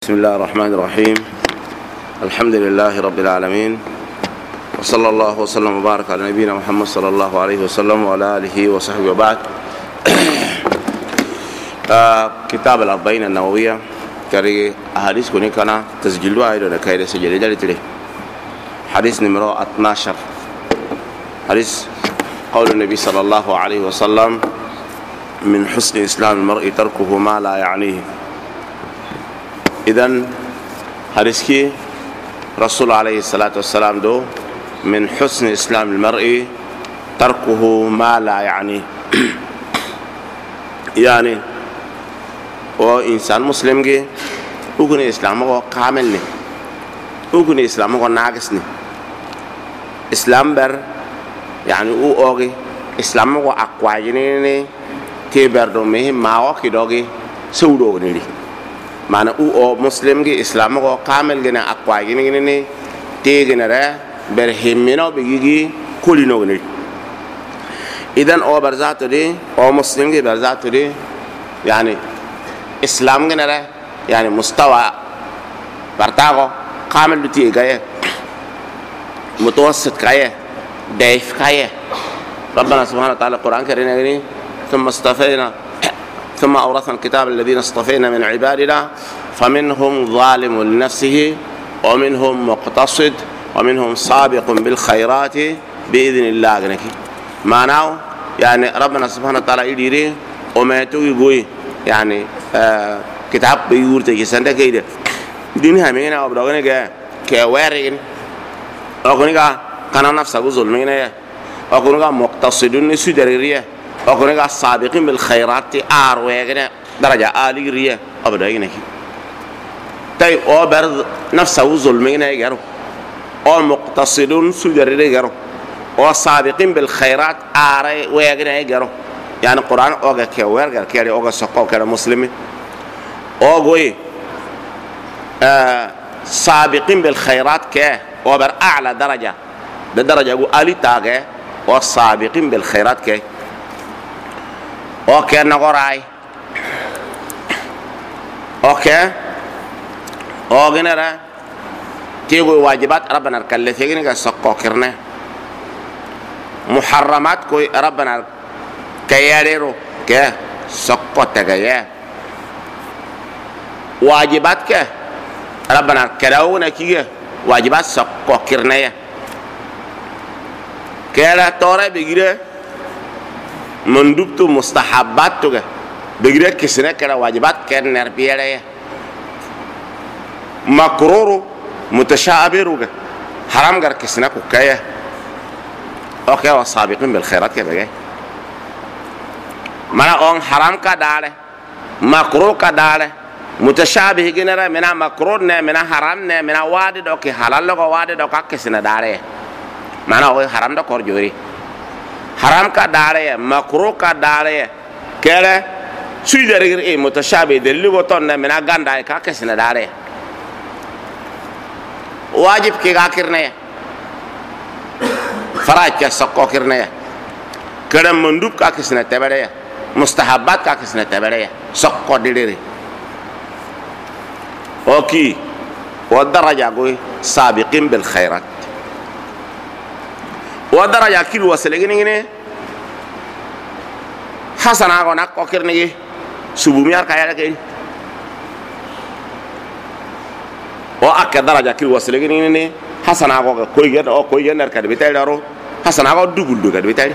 بسم الله الرحمن الرحيم. الحمد لله رب العالمين، وصلى الله وسلم وبارك على نبينا محمد صلى الله عليه وسلم وعلى آله وصحبه وبعد. كتاب الأربعين النووية كري أحاديث كوني كنا تسجيلوا أيضا كايد سجل جلتلي. حديث نمرة 12 حديث قول النبي صلى الله عليه وسلم: من حسن إسلام المرء تركه ما لا يعنيه. إذن حديثي رسول عليه الصلاة والسلام دو من حسن إسلام المرء تركه ما لا يعنيه. يعني وإنسان مسلم جي يكون إسلامه كامل نه، يكون إسلامه ناقص نه. إسلام بر يعني أوجي إسلامه أقوى جنينه تبر دومه ما وكيدوجي سودو نيري. mana o muslim gi islam ko kamel gena akwa gini ni te gena ra ber himmino be gi kulino ni. idan o barzato de o muslim gi barzato de yani islam gena ra yani mustawa bartago kamel ti gaye mutawassit gaye daif gaye. ربنا سبحانه وتعالى القرآن كريم ثم أورثنا الكتاب الذين اصطفينا من عبادنا فمنهم ظالم لنفسه ومنهم مقتصد ومنهم سابق بالخيرات بإذن الله. معناه يعني ربنا سبحانه وتعالى يديري وما يقول يعني كتاب بيقول تيجي سنة كده دينها مين أو بدأنا كوارين أقولنا كان نفسه ظلمين أقولنا مقتصدون سدريرية أقولنا سابقين بالخيرات أروينا درجة عالية أبدا ينكي. تاي أو برد نفسه ظلمين يجرو أو مقتصدون سجرين يجرو أو سابقين بالخيرات أروينا يجرو. يعني القرآن أوجا كوارجر كيري أوجا سقوا كيري مسلمين أوجوي سابقين بالخيرات كه أو بر أعلى درجة بدرجة أقول ألي تاجه أو سابقين بالخيرات كه اوكي نغوراي اوكي اوغنرا تيغو واجبات ربنا الكلفيني كسقو كرنه محرمات كوي ربنا كياريرو كه سقو تغيا واجبات كه ربنا كداونا كيه واجبات سقو كرنه كلا توري بيغيره مندوبتو مستحبات توجه بغير كسنة كلا واجبات كان نربيه مكرورو متشابهروجه حرام غير كسنة كوكايه اوكي والسابقين بالخيرات كده جاي ما اون حرام كداله مكروه كداله متشابه جنرا منا مكروه نه منا حرام نه منا وادي دوكي حلال لو وادي دوكا كسنة داره معناه هو حرام ده كورجوري حرام کا دارے مکروہ کا دارے کہلے سوی درگر اے متشابہ دلی بطن نے منا گندائے کا کسی نہ دارے واجب کی گا کرنے فرائض کا سقو کرنے کڑم مندوب کا کسی نہ تبڑے مستحبات کا کسی نہ تبڑے سقو دیڑے اوکی ودرجہ کوئی سابقین بالخیرات ودرجة كيلو وسلجني حسنا عنا كوكرني سبوميار كايا كي وأكد درجة كيلو وسلجني حسنا عنا كويجن أو كويجن نركض بيتاعي دارو حسنا عنا دوغل بيتاعي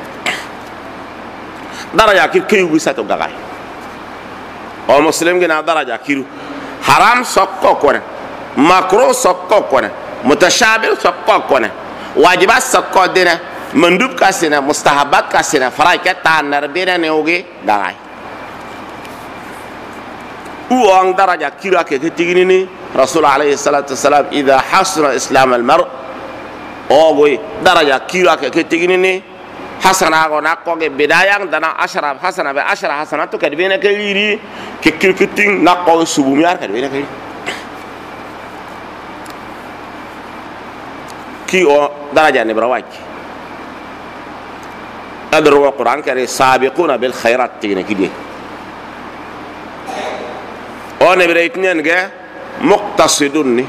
درجة كيلو بيساتو غاي أو مسلم جنا درجة كيلو حرام سقط كونه مكروه سقط كونه متشابه سقط كونه واجبات سقط دينا مندوب كاسنا مستحبات كاسنا فرايك تانر بينا نيوغي داعي وان درجة كيرا كتيجيني رسول عليه الصلاة والسلام إذا حسن إسلام المرء أوغي درجة كيرا كتيجيني حسنا غنا كوغي بداية دنا عشرة حسنا بعشرة حسنات كدبينا كيري كتير نقول سبوميار كدبينا كيري كي أو درجة نبرواك أدروا القرآن كريم سابقون بالخيرات تيجي كده أو نبرة اثنين جه muqtasidun ni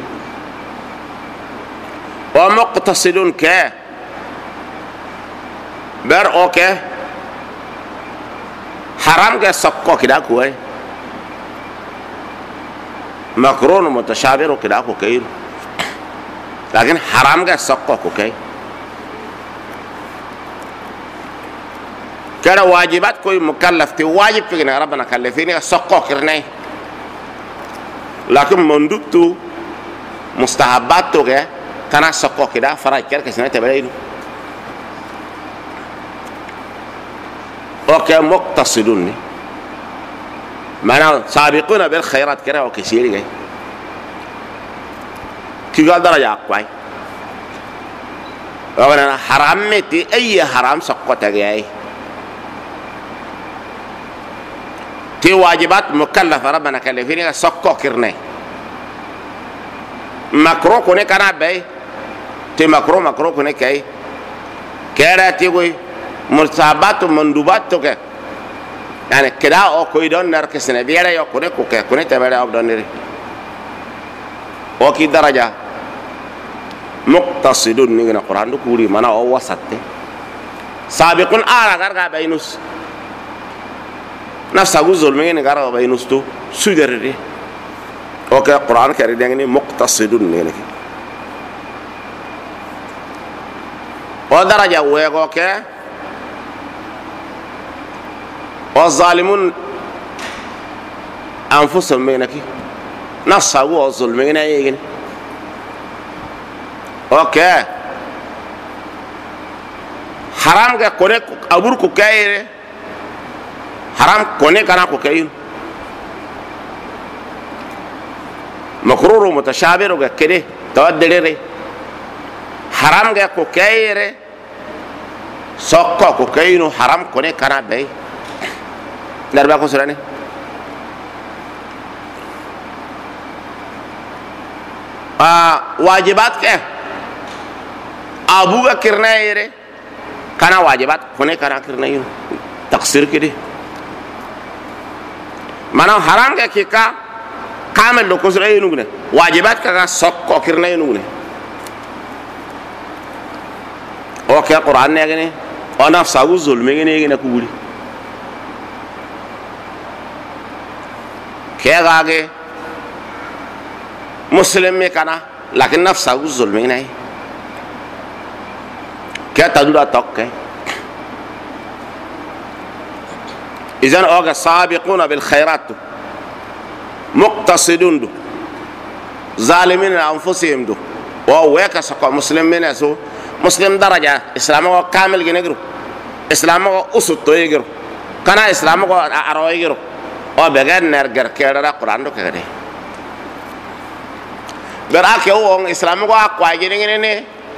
wa muqtasidun ke ber oke haram ke sakko kida ko ay makruh mutashabih kida ko kay lakin haram ke sakko ko kay كذا واجبات كوي مكلف تي واجب فينا ربنا كلفيني سقو كرني لكن مندوبتو مستحبات تو كان سقو كده فرا كير كسنه تبعينو اوكي مقتصدون معناه سابقون بالخيرات كده وكثير جاي كي قال درجه كوي وانا حرامتي اي حرام سقو تجاي تي واجبات مكلفة ربنا كلفيني سكو كرني مكروه كوني كنا باي تي مكروه كوني كاي كيرا تيغوي مرتبات ومندوبات توك يعني كدا او كوي دون نركس نبيرا يو كوني كوكا كوني تبرا او دونري او كي درجة مقتصدون نيغنا قرآن دو كوري مانا او وسط سابقون آرا غرغا بينوس نفس أقول ظلمين غير بينوستو سودري أوكي القرآن كريم يعني مقتصدون يعني ودرجة ويقوكي والظالمون أنفسهم بينك نفس أقول ظلمين يعني أوكي حرام كونك أبوركو كايري حرام كوني كنا كوكايين مكرور متشابه وكده تودري حرام جا كوكايره سوكو كوكاينو حرام كوني كنا باي دربا كسراني واجبات كه ابوغا كرنايره كنا واجبات كوني كنا كرنايين تقصير كده mana haram ga kika kamel lo kusra yinugune wajibat ka sokko kirna yinugune o ke qur'an ne gane o nafsa gu zulmi gane gane ku guri ke gage muslim me kana lakin nafsa gu zulmi gane ke tadura tokke إذن أوجا سابقون بالخيرات مقتصدون دو ظالمين أنفسهم دو وويك سقى مسلمين سو مسلم درجة إسلامه كامل جنجرو إسلامه أسود تويجرو كان إسلامه أرويجرو وبعدين نرجع كيرا القرآن دو كذا براك يوم إسلامه أقوى جنجريني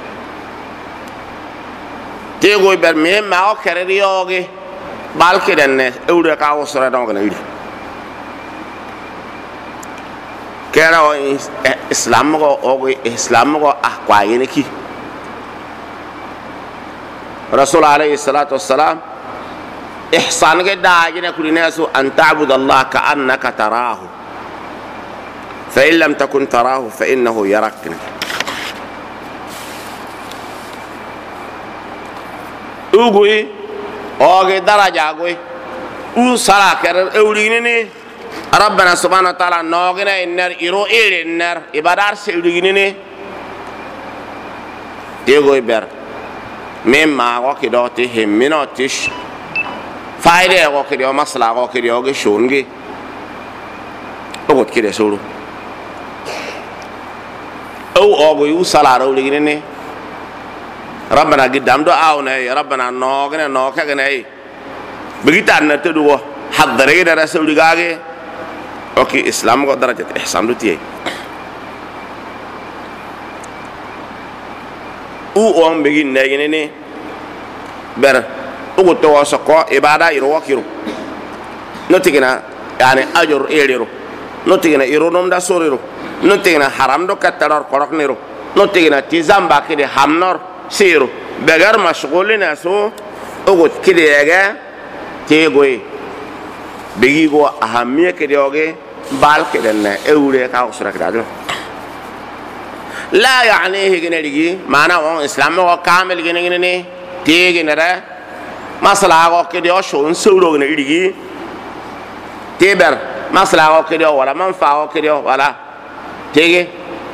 تيجوا برمي ما هو كريريوجي بالكي دنه اودو كاو سره دونك نيدي كيرا اسلام كو احقايني كي رسول عليه الصلاه والسلام احسان کے داجنے کلی ناسو ان تعبد الله كانك تراه فان لم تكن تراه فانه يراك اوغوي اوغي درجة اوغي او صلاة كرر اولينيني ربنا سبحانه وتعالى نوغنا النار إيرو إيري النار إبادار سيولينيني تيغوي بر مما اوغي دوتي همينو تيش فايدة اوغي ديو مصلا اوغي ديو اوغي شونغي اوغي كده سولو اوغي او صلاة اولينيني ربنا قدام دعاونا يا ربنا نوغنا نوكاغنا اي بغيتا نتدو حضري دا رسول دغاغي اوكي اسلام کو درجه احسان دوتي او ام بغي نيني بر او تو سكو عباده يرو كيرو نوتينا يعني اجر ايرو نوتينا يرو نوم دا سوريرو نوتينا حرام دو كتار كورك نيرو نوتينا تيزام باكي دي حمنور سيرو بغير مشغولين سو اوغوت كده ياغا تيغوي بيغيغو اهميه كده يوغي بالك لأن أولئك أوصلك دادو لا يعني هي جنري معناه هو إسلام هو كامل جنري تيجي نرى مثلا هو كده شون سولو جنري تبر مثلا هو كده ولا منفعة كده ولا تيجي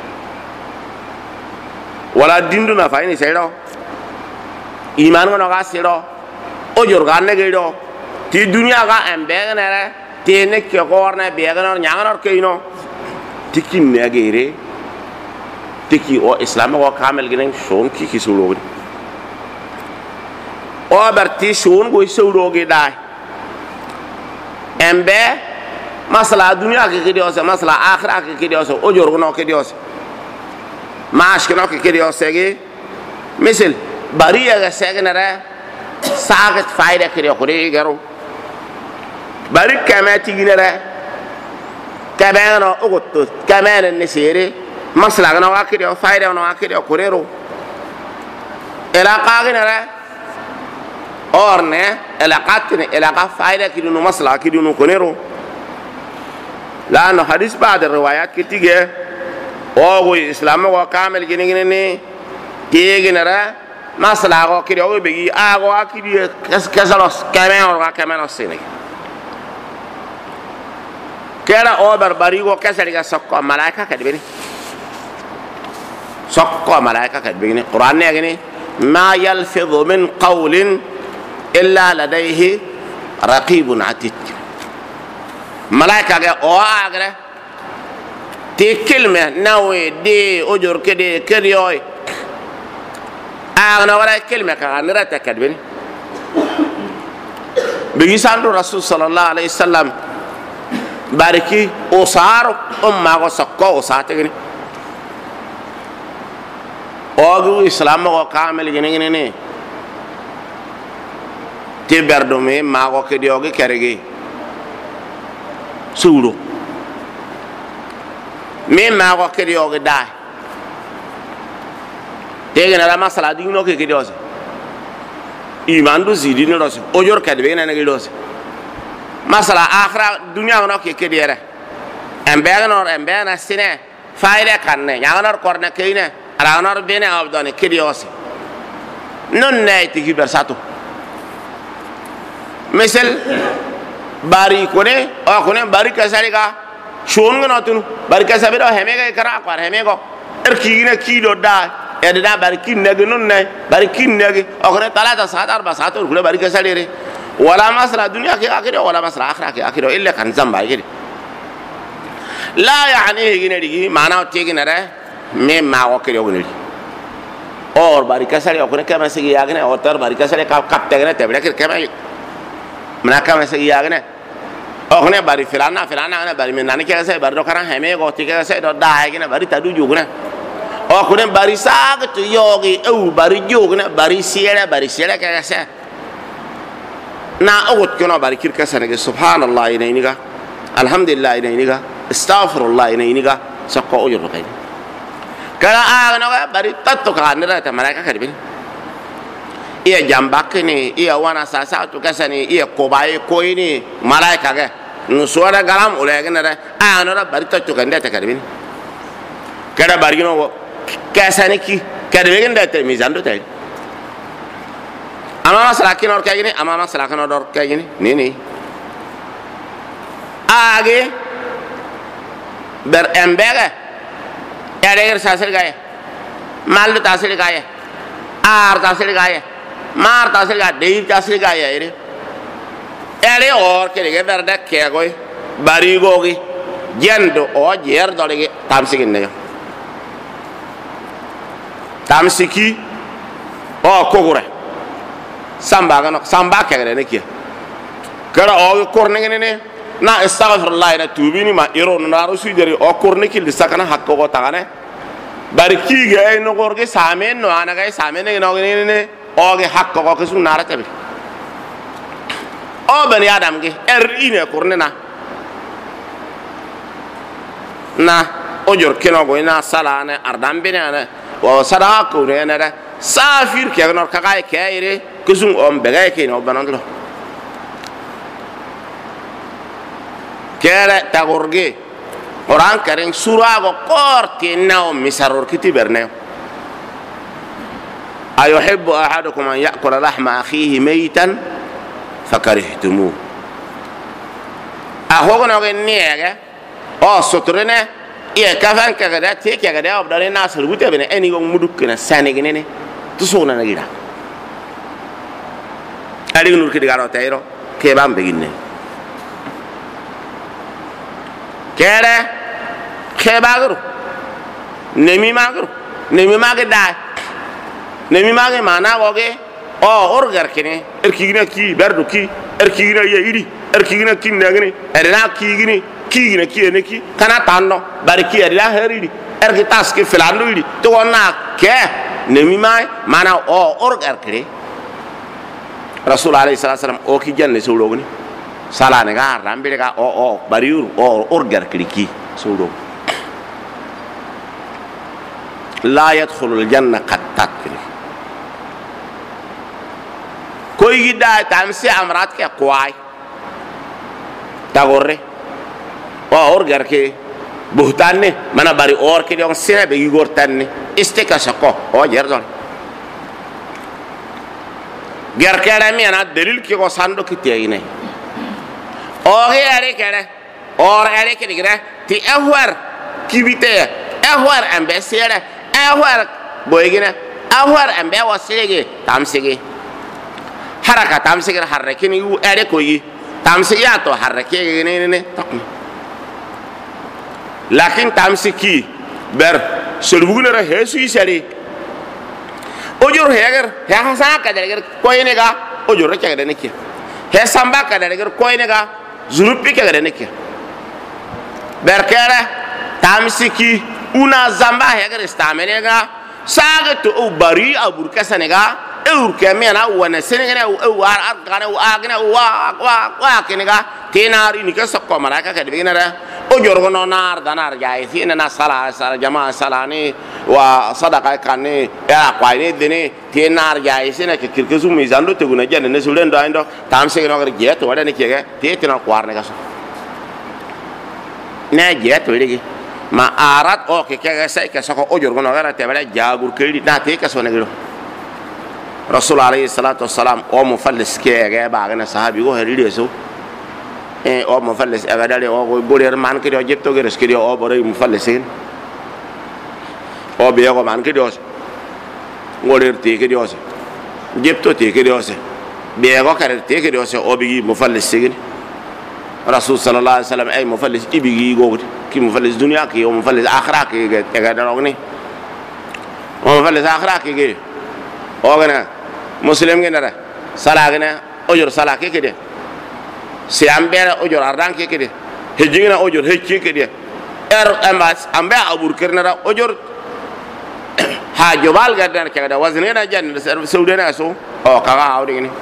ولا دين دون فاين سيرو إيمان كنا كاسيرو أجر كارنه كيرو تي الدنيا كا أمبيعنا نرى تينك كيكورنا بيعنا نيانا كينو تكين نيجيري تكي أو إسلام هو كامل جنين شون كي كيسولوغي أو برتي شون كوي سولوغي داي أمبيع مثلا الدنيا كيديوسه مثلا آخرة كيديوسه أجر كنا كيديوسه معاش كنا كيديوسه مثل بريء كسيغنرا ساقط فايدة كده كوري كرو بريء كمان تيجينرا كمان أقطت كمان النسيري مثلا كنا واكده فايدة كنا واكده كوريرو إلى قاعدنرا أورنه إلى قاتنه إلى قا فايدة كده نو مثلا كده نو كوريرو لأنه حديث بعد الروايات كتيجة أو الإسلام هو كامل جنيني تيجينرا مثلا أقول كده أقول بيجي أقول كده كسرس كمان السنة كده أو بربري وكسر كسقة ملاك كدبني سقة ملاك كدبني القرآن يعني ما يلفظ من قول إلا لديه رقيب عتيد ملاك أو أجره تكلمة نوي دي أجر كده كريوي أنا ولا كلمة كان نرتك كدبني بيجيسان الرسول صلى الله عليه وسلم باركي أصار ما وسقوا أصاتكني أوجو إسلام وكامل جنيني تبردمي ما وكدي أوجي كرجي سورو مين ما وكدي أوجي داي تيجي نرى مثلا دينو كي كديوس إيمان دو زيدين روس أجور كدبين أنا كديوس مثلا آخر الدنيا كنا كي كديره أمبيعنا سنة فايدة كنّه يعنار كورنا كينه رعنار بينه أبدانه كديوس نون نايت كي برساتو مثل باري كونه أو كونه باري كساري كا شون كنا تونو باري كسابي ده همه كا كرا كوار همه كا إركينا كيلو دا إذا باركين نجنون نه باركين نج أخرى 3 4 ساعات ولا بارك ساليري ولا مسألة الدنيا كأخيره ولا مسألة آخرة كأخيره إلا كان زمبا يجري لا يعني يجيني معناه تيجي نرى مين ما وكيل يجيني और बारिका सारे ओकने क्या मैसे की आगे ने और तर बारिका सारे कब तक ने तबड़ा कर क्या मैं मना क्या मैसे की आगे ने ओकने बारी फिराना ने बारी में नानी क्या से बारी तो करा है मैं गोती क्या से तो दाएगी ने बारी तादू जोग ने ओकने बारी साग तो योगी बारी जोग ने बारी सियारा क्या से ना ओगत क्यों ना बारी किर कैसे ने कि सुभान अल्लाह इन्हें निका अल्हम्दुलिल्लाह इन्हें निका इस्ताग़फिरुल्लाह इन्हें निका सबको उजर रखें Kalau anak bari tato kan nera ta mereka kadibin. Ia jambak ni, ia wana sasa tu kasani, ia kobai koi ni mereka ke. Nusuara garam oleh kan nera. Anak bari tato kan nera ta kadibin. Kalau bari no kasani ki kadibin nera ta mizan tu tay. Amama selakin orang kayak gini, amama selakin orang kayak gini. Ni. Age berembega. Ada tasir gaya, mal tasir gaya, ar tasir gaya, mar tasir gaya, deir tasir gaya ini. Ada orang kira berdak kaya koi, bari gogi, jendo, oh jer dolege tamsikin nih. Tamsiki, oh kogure, sambak kaya ni kia. Kalau oh korneng ini. Na istaghfirullah ina tubini ma iro naru sujari okorne kil disakana hakko ko tagane barki ge no gorge samen no ana ga samen no ne oge hakko ko kesu nara tabi o bani adam ge ine korne na ojor keno go ina salane ardam bene wa sadaqo ne na safir ke no kaga ke ire kesu on bega ke no banandlo kere tagorge Quran karen surah go korti nao misaror kiti berneo ayuhibbu ahadukum an ya'kula lahma akhihi maytan fakarihtumuh ahogono ge niege o sotrene ye kafan kagada te kagada obdare nasr gute bene eni go mudukna sanegnene to sona nagira ali nur kidi garo tayro ke bambe ginne kere khebagru nemi magru da nemi mage mana woge o orgar kene erkigina ki berdu ki erkigina ye iri erkigina ki nagni erna kigini kigina ki eneki kana tanno barki erla heridi erki taske filando iri to wonna ke nemi mai mana o orgar kene rasul alayhi salam o ki janne sowlogni salane ga rambire ga o bariur o orgar kliki sowdo la yadkhulu aljanna qattat koy gida tamsi amrat ke kwai tagorre o orgar ke buhtanne mana bari or ke on sene be gortanne isteka sako o jerdon ger kere mi ana dalil ki ko sando ki teyine o he are kere or are ke digre ti ahwar kibite ahwar ambesere ahwar boygina ahwar ambe wasege tamsige haraka tamsige harakini u are koyi tamsige ato harakege ne takni lakin tamsiki ber solbuguna ra hesu isari ojur heger ya hasana ka deger koyne ga ojur ka de nekia he samba ka deger koyne ga zunupi ka de nekia berkere tamsiki una zamba heger istamene ga saga to bari abur ka sanega eur ke mena wana senega o ar kana o agna wa kenega tenari ni ka sokko maraka ka de binara ojur gono nar danar jai fi na sala jamaa salani wa sadaqa kanne ya kwaine dene tenar jai sene ke kirkezu mizando te guna jane ne sulen do ando tamse no gar jet wala ne kege te tena kwarne ga so ne jet wele ma arat o ke kege sai ke sako ojur gono gara te bala jagur kedi na te ka so ne giro rasul alayhi salatu wassalam o mufallis ke ga ba ga sahabi go heride so o mufallis aga dale o gorer man ke do jepto geres ke do o bore mufallisin o be ko man ke do gorer te ke do se jepto te ke do se be ko kare te ke do se o bi mufallisin rasul sallallahu alaihi wasallam ay mufallis ibigi go ki mufallis dunya ki o mufallis akhirah ki ga do ni o mufallis akhirah ki o gana muslim ge nara sala gana ojur sala ke de si ambera ojur ardan ke de hejingina ojur hecci ke de ambas ambe abur kernara ojur ha jobal gadan ke da waznena jan saudena so o kaga awde ni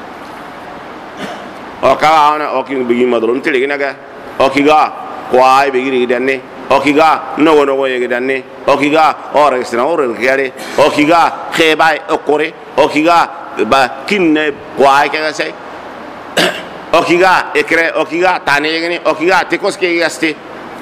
o kaga ona o ki bigi madron tele gina ga o ki ga kwai bigi danne o ki ga no wono woye danne o ki ga o resna o re o ki ga khebay o kore o ki ga ba kinne kwai ke ga sai o ki ga ekre o ki ga tane gini o ki ga tekos ke gasti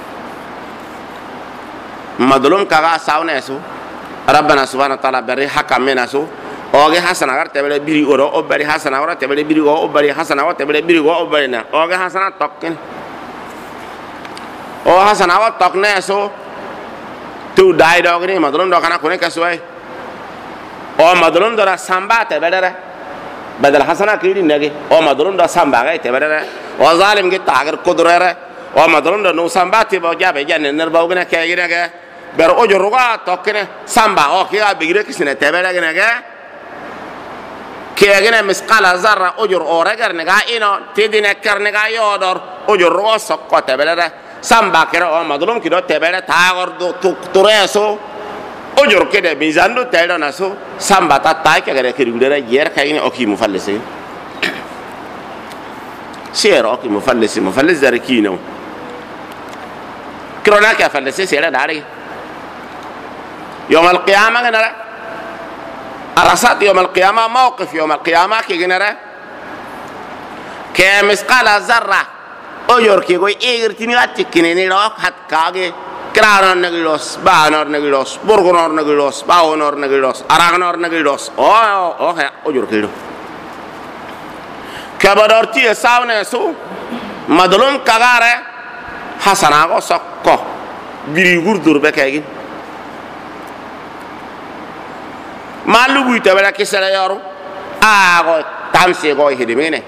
madlum kaga sawne so rabbana subhanahu wa ta'ala bari hakamena so o ge hasana gar tebele biri oro o bari hasana ora tebele biri go o bari hasana o tebele biri go o bari na o ge hasana tokken o hasana wa tokne so tu dai do gini madlum do kana kone kaswai o madlum do ra samba tebele badal hasana kiri nage o madlum do samba ga tebele o zalim ge tagar kudrere o madlum do no samba te bo jabe janne ner ba gina ke gina ga ber o joruga tokne samba o ki ga bigire kisne tebele gina ga ke gina misqala zarra ujur o regar ne ga ino tidine karne ga yodor ujur ro sokko tebele samba kera o madlum ki do tebele tagar do tureso ujur ke de mizando telo naso samba ta ta ke ga kiri gudera yer kayni o ki mufallisi sero ki mufallisi mufallis zarkino krona ka fallisi sera dari يوم القيامة جنرا الرصاد يوم القيامة موقف يوم القيامة كي جنرا كمثقال ذرة o yor ke go egertini atti kineni ro hat kage kranor nagilos banor nagilos burgonor nagilos baonor nagilos aragnor nagilos o yor ke do kabadorti sawne so madlum kagare hasana go sokko biri gurdur be kaygi malu buita bela kisala yoru go tamse go hidimene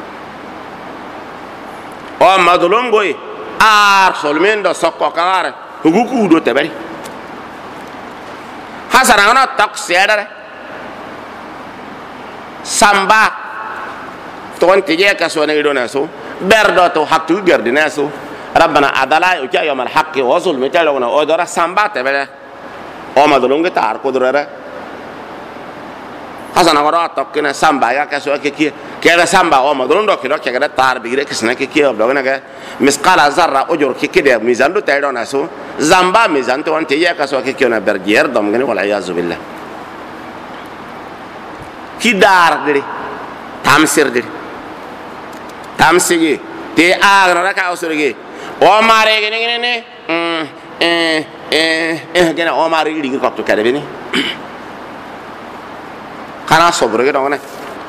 o madlum goy solmendo sokko kagare hugu do tebari hasana na tak sedare samba ton tije ka so ne do na so berdo to haktu gardi na so rabbana adala uja yawm al haqq wa zulmi talawna o dora samba tebere o madlum ge tar ko dorara hasana gora tokkina samba ya ka so ke kera samba o madlum do kiro ke ga tar bigire kisna ke do na ga misqala zarra ujur ke kide mizan do taydo na so zamba mizan to ante ya ka so ke na bergier dom gani wal iyaz billah ki dar dire tamsir dire tamsigi te agra ka osurigi o mare gene gene o mare iri ko to kare bini kana sobre ge dongane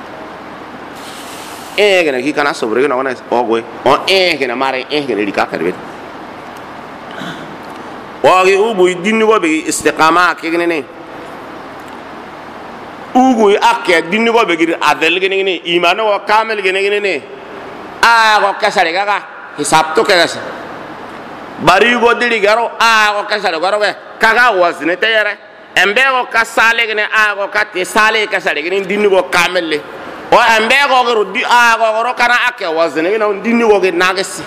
gene ki kana sobre ge dongane o goy o gene mare gene iri ka kare bini o ge ubu dinni go be istiqama ke gene ne ugu akke dinni go be gir adel gene ne imano o kamel gene ne go kasare gaga hisab to kagasa bari go dili garo go kasare garo ge kaga wasne tayere embe go kasale gene go katti sale kasare gene dinni go kamelle o embe go garo di go ro kana akke wasne gene dinni go ge nagasi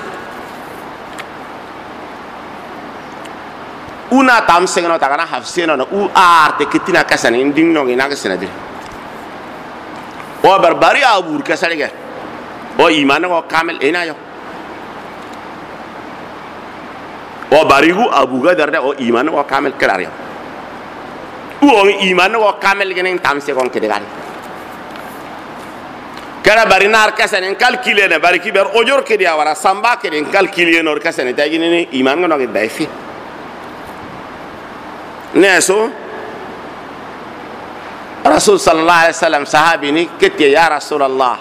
una tam sengno tagana hafseno na arte kitina kasane dinno ge nagasi na dir o barbari abur kasare ge o iman go kamel ina yo o barigu abuga darda o iman go kamel karario o iman go kamel genen tamse gon kede gari kara barinar kasen calculer ne bariki ber ojor kede awara samba kede calculer nor kasen tagini ni iman go no daifi neso rasul sallallahu alaihi wasallam sahabi ni kete ya rasulullah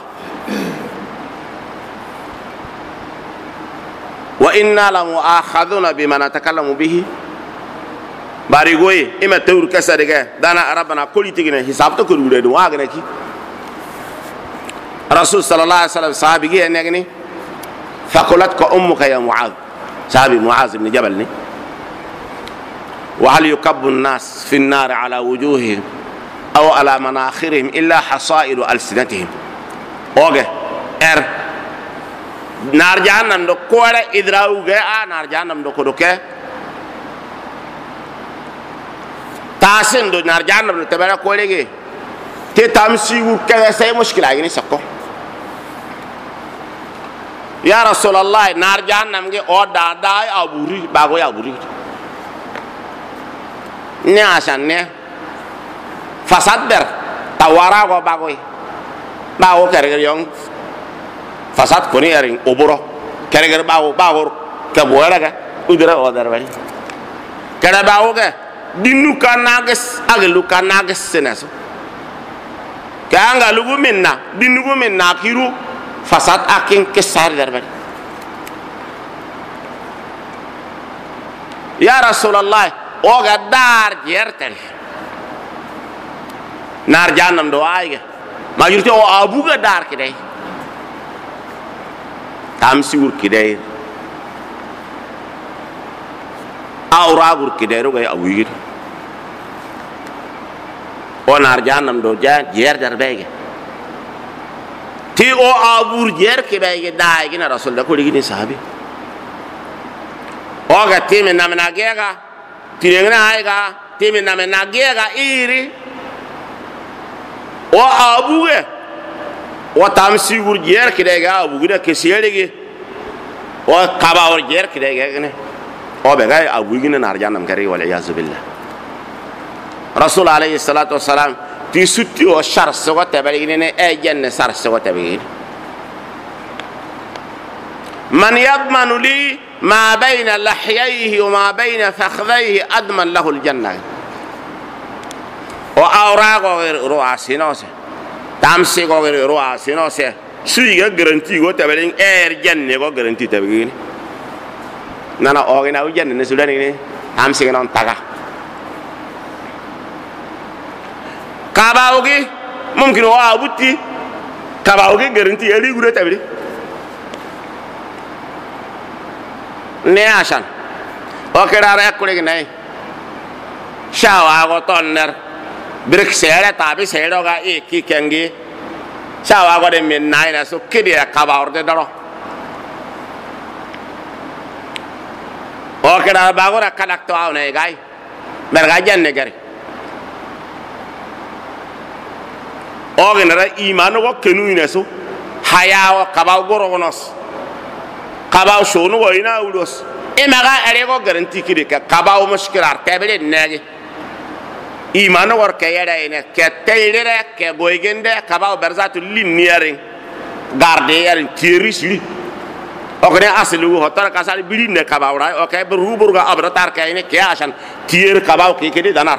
wa inna la mu'akhadhuna bima natakallamu bihi bari goy ima tawr kasarega dana arabana politique hisab to ko dure do wagana ki rasul sallallahu alaihi wasallam sahabi gi enegni faqulat ka ummuka ya mu'adh sahabi mu'adh ibn jabal ni wa hal yukabbu an-nas fi an-nar ala wujuhihim aw ala manakhirihim illa hasaidu alsinatihim oge nar jahannam do kore idrau ge nar jahannam do ko do ke tasin do nar jahannam do tabara ko lege te tamsi wu ke say mushkila gi ni sakko ya rasulullah nar jahannam ge o da aburi bago ya aburi ne asan ne fasad ber tawara go bago kere yong fasad koni yaring oboro kereger bawo ka boyara ga udara odar bari kada bawo ga dinu kanages agelu kanages senaso kanga lugu minna dinu go minna kiru fasad akin kesar dar bari ya rasulullah o ga dar jertel nar janam do ayga majurte o abuga dar kidai tamsi gur kidai awra gur kidai ro gay awigir onar janam do jer dar bege ti o abur jer ke bege dai gina rasul da ko ligi sahabi o ga teme namna gega tirengna aiga teme namna gega iri o abuge o tamsi gur jer kidai ga abuge ke selege o kaba or jer kidai ga ne o be ga abuge ne nar janam kari wal iyaz billah rasul alayhi salatu wassalam ti sutti o shar so ko tabari ne e jenne sar so ko tabari من يضمن لي ما بين لحييه وما بين فخذيه أضمن له الجنة وأوراق رؤى سينوسه تامسي رؤى سينوسه سويغا غرانتي غو تبلين جنة غو غرانتي تبغيني نانا أوغينا أو جنة نسولاني تامسي نون تاغا كاباوغي ممكن هو أبوتي كاباوغي غرانتي يلي غو تبلي نياشان وكرا رأكولي ناي شاوا غو تونر بريك سيرة تابي سيرة غا إيكي كنجي شاوا غو دي من ناي نسو كدي كاباور دي دارو وكرا باغورا كلاك تواو ناي غاي مرغا جنة غري وغنرا إيمان غو كنو نسو حياو كاباو غورو نس كاباو شونو وينا أولوس إمغا أريغو غرانتي كدي كاباو مشكلار تابلي ناجي إيمان وركيا إنه كتيرة كبويجندة كباو برزاتو لينيارين غارديارين تيريسلي أوكي أصله هتار كاسال بيرين كباو راي أوكي بروبرغا أبرتار كأنه كيا عشان تير كباو كيكدي دانار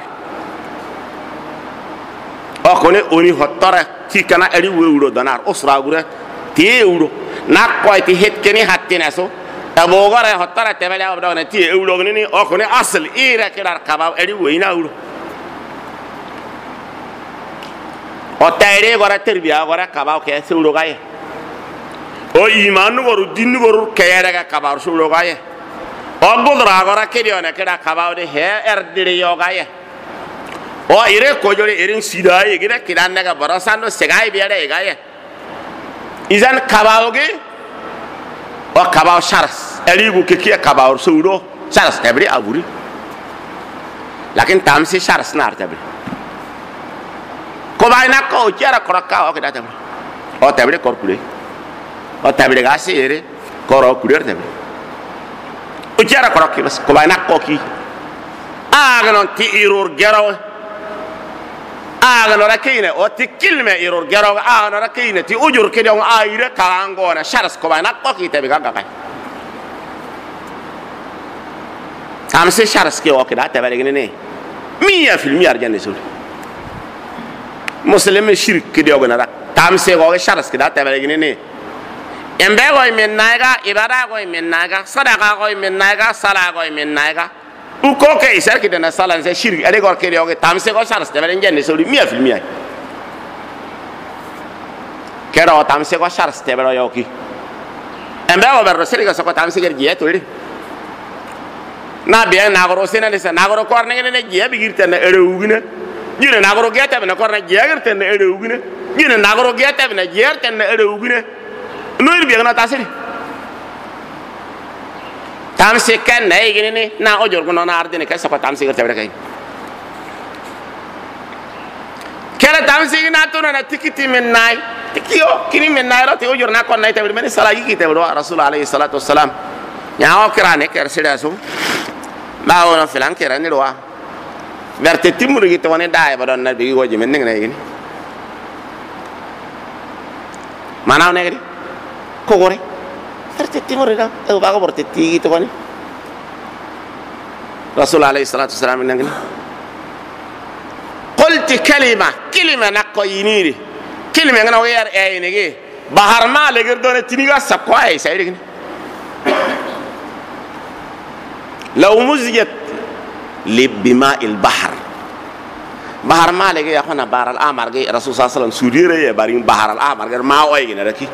أوكي أوني هتار كي كنا أري ويورو دانار أسرع غورة تيه ويورو ناقوي تهت كني هاتيناسو أبوغا راي هتار تبلي أبدا تيه ويورو غني أوكي أصل إيرا كدار كباو أري وينا ويورو وتايري غورا تربيا غورا كباو كي سولوغاي او ايمان غورو دين غورو كيرا كباو سولوغاي او غودرا غورا كيديونا كدا كباو دي هي اردري يوغاي او ايري كوجوري ايرين سيداي غيدا كيدان نغا براسانو سيغاي بيادا يغاي اذن كباوغي او كباو شارس اليغو كيكي كباو سولو شارس تبري ابوري لكن تامسي شارس نار تبري كوباينا كو تيارا كوراكا او كدا تبري او تبري كوركولي او تبري غاسي يري كورو كولير تبري او تيارا كوراكي بس كوباينا كوكي اغنون تي ايرور غيرو اغنون راكينه او تي كلمه ايرور غيرو اغنون راكينه تي اوجور كيدون ايره كانغونا شارس كوباينا كوكي تبري غاغاي امسي شارس كي او كدا تبري غني 100% ارجاني سول مسلم شرك كده وغنرا تامسي غو شارس كده تبلغني ني امبه غوي من نايغا ابادا غوي من نايغا صدقه غوي من نايغا صلاه غوي من نايغا uko ke isar kide na salan se shirk ade gor kede yoge tamse go shars de belen jenne soli 100% kera o tamse go shars de belo yoki embe go berro seli go soko tamse ger giye toli na bien na goro sena le sa na goro kor ne ne giye bigirte na ere ugine jine na goro giye tabe na kor na giye gerte na ere ugine jine na goro giye tabe na giye gerte na ere ugine no ir bi na tasiri tamse kan na igine ne na ojor go na ardine ka soko tamse gerte be kay kera tamse ina to na tikiti men nay tikiyo kini men nay ro te ojor na kon nay tabe men sala yi kite do rasul alayhi salatu wassalam nyaaw kirane ker sida so ma wona filan kera ni wa verte timuru gite woni daay ba don na bi goje men ngi nay manaw ne gadi ko gore verte timuru da e ba ko borte ti to woni rasul alayhi salatu wassalam ngi قلت كلمة نقو ينيري كلمة أنا وير أينيجي بحر ما لقير دونة تنيجا سقواي سيرين لو مزجت لبماء البحر بحر ما لقي أخونا بحر الأحمر جي رسول صلى الله عليه وسلم سوريا يا بارين بحر الأحمر غير ما هو يجينا ركي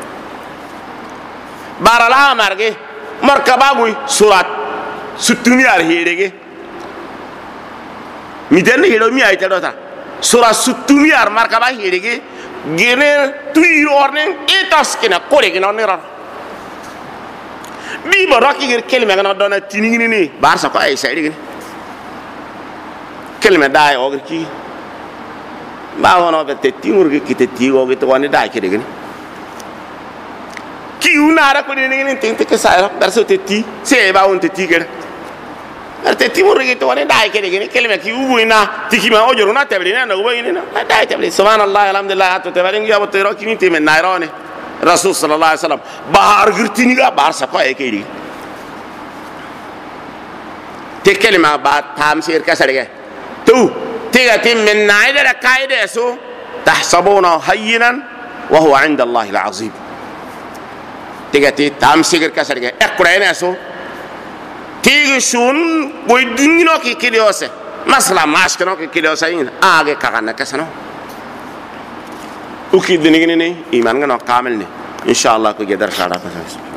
بحر الأحمر جي مركباوي سورات ستونيار هيريجي ميتين هيرو مي أيتلوتا sura sutumi ar marka ba hirigi gene tuir ornen etas kena kore gena nera bi baraki gir kelme gana dona tinini ni barsa ko ay sayri gene kelme dai ogir ki ba wono be te timur gi kite tigo gi to woni dai kede gene ki una ara ko ni ni tinte ke sa barso te ti se ba on te ti gere arte timur gi to woni dai kede gene kelme ki ubuina tikima ojoro na tablina na ubuina na dai tabli subhanallah alhamdulillah to tabling ya boto ro kimi time nairone rasul sallallahu alaihi wasallam bahar girtini ga bar sa ko e kayri te kelma ba tam sir ka sarge tu تيجي من نايدة كايدة سو تحسبونه هينا وهو عند الله العظيم تيجي تامسير كسرجة أقرأنا سو تيجي شون ويدينو كي كليوسه مثلا ماشكنو كي كليوسين آجي كأننا كسنو وكيد نيجي إيماننا كاملني إن شاء الله كي جدار شارع كسر